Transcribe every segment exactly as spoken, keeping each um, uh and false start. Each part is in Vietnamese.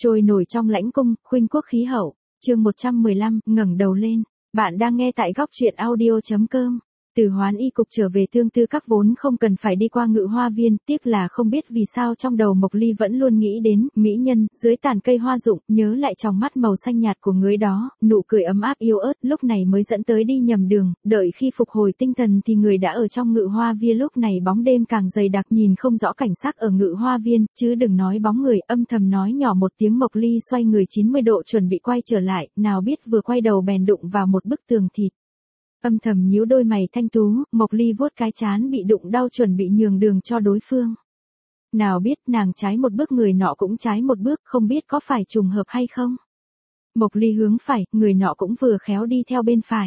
Trôi nổi trong lãnh cung, khuynh quốc khí hậu, chương một trăm mười lăm, ngẩng đầu lên. Bạn đang nghe tại góc truyện audio chấm com. Từ Hoán Y cục trở về Tương Tư Các vốn không cần phải đi qua Ngự Hoa Viên, tiếc là không biết vì sao trong đầu Mộc Ly vẫn luôn nghĩ đến mỹ nhân dưới tàn cây hoa rụng, nhớ lại tròng mắt màu xanh nhạt của người đó, nụ cười ấm áp yếu ớt, lúc này mới dẫn tới đi nhầm đường, đợi khi phục hồi tinh thần thì người đã ở trong Ngự Hoa Viên. Lúc này bóng đêm càng dày đặc, nhìn không rõ cảnh sắc ở Ngự Hoa Viên, chứ đừng nói bóng người. Âm thầm nói nhỏ một tiếng, Mộc Ly xoay người chín mươi độ chuẩn bị quay trở lại, nào biết vừa quay đầu bèn đụng vào một bức tường thịt. Âm thầm nhíu đôi mày thanh tú, Mộc Ly vuốt cái trán bị đụng đau chuẩn bị nhường đường cho đối phương. Nào biết nàng trái một bước người nọ cũng trái một bước, không biết có phải trùng hợp hay không. Mộc Ly hướng phải, người nọ cũng vừa khéo đi theo bên phải.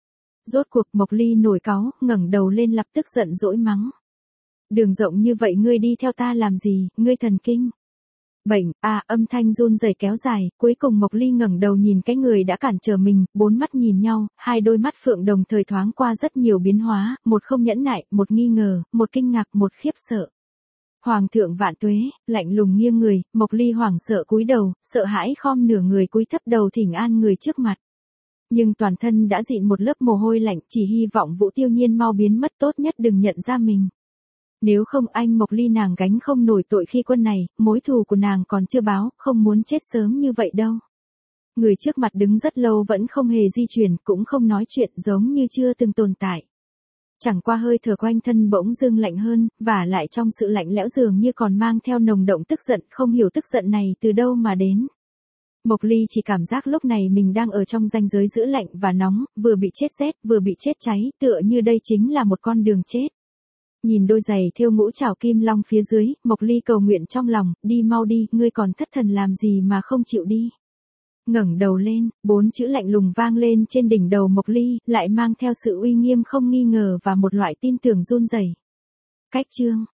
Rốt cuộc Mộc Ly nổi cáu, ngẩng đầu lên lập tức giận dỗi mắng. Đường rộng như vậy ngươi đi theo ta làm gì, ngươi thần kinh. Bệnh, à, âm thanh run rẩy kéo dài, cuối cùng Mộc Ly ngẩng đầu nhìn cái người đã cản trở mình, bốn mắt nhìn nhau, hai đôi mắt phượng đồng thời thoáng qua rất nhiều biến hóa, một không nhẫn nại, một nghi ngờ, một kinh ngạc, một khiếp sợ. Hoàng thượng vạn tuế, lạnh lùng nghiêng người, Mộc Ly hoảng sợ cúi đầu, sợ hãi khom nửa người cúi thấp đầu thỉnh an người trước mặt. Nhưng toàn thân đã dịn một lớp mồ hôi lạnh, chỉ hy vọng Vũ Tiêu Nhiên mau biến mất, tốt nhất đừng nhận ra mình. Nếu không anh Mộc Ly nàng gánh không nổi tội khi quân này, mối thù của nàng còn chưa báo, không muốn chết sớm như vậy đâu. Người trước mặt đứng rất lâu vẫn không hề di chuyển, cũng không nói chuyện, giống như chưa từng tồn tại. Chẳng qua hơi thở quanh thân bỗng dưng lạnh hơn, và lại trong sự lạnh lẽo dường như còn mang theo nồng động tức giận, không hiểu tức giận này từ đâu mà đến. Mộc Ly chỉ cảm giác lúc này mình đang ở trong ranh giới giữa lạnh và nóng, vừa bị chết rét, vừa bị chết cháy, tựa như đây chính là một con đường chết. Nhìn đôi giày thêu ngũ trảo kim long phía dưới, Mộc Ly cầu nguyện trong lòng, đi mau đi, ngươi còn thất thần làm gì mà không chịu đi. Ngẩng đầu lên, bốn chữ lạnh lùng vang lên trên đỉnh đầu Mộc Ly, lại mang theo sự uy nghiêm không nghi ngờ và một loại tin tưởng run rẩy. Cách chương,